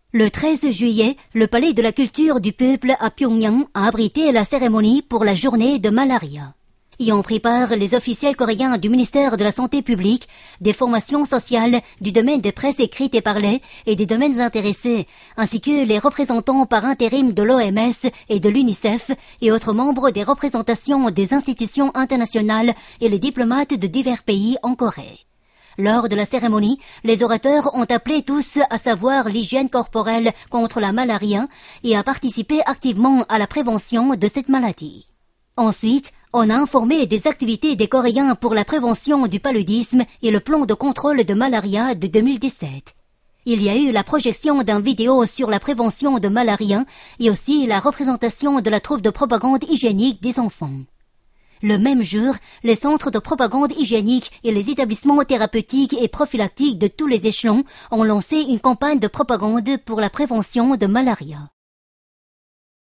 Le 13 juillet, le Palais de la Culture du Peuple à Pyongyang a abrité la cérémonie pour la journée de malaria. Y ont pris part les officiels coréens du ministère de la Santé publique, des formations sociales, du domaine des presses écrites et parlées et des domaines intéressés, ainsi que les représentants par intérim de l'OMS et de l'UNICEF et autres membres des représentations des institutions internationales et les diplomates de divers pays en Corée. Lors de la cérémonie, les orateurs ont appelé tous à savoir l'hygiène corporelle contre la malaria et à participer activement à la prévention de cette maladie. Ensuite, on a informé des activités des Coréens pour la prévention du paludisme et le plan de contrôle de malaria de 2017. Il y a eu la projection d'un vidéo sur la prévention de malaria et aussi la représentation de la troupe de propagande hygiénique des enfants. Le même jour, les centres de propagande hygiénique et les établissements thérapeutiques et prophylactiques de tous les échelons ont lancé une campagne de propagande pour la prévention de malaria.